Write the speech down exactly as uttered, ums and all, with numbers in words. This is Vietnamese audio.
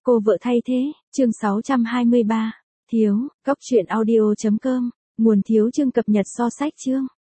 Cô vợ thay thế, chương sáu trăm hai mươi ba. Thiếu, góc truyện audio chấm com, nguồn thiếu chương cập nhật so sách chương.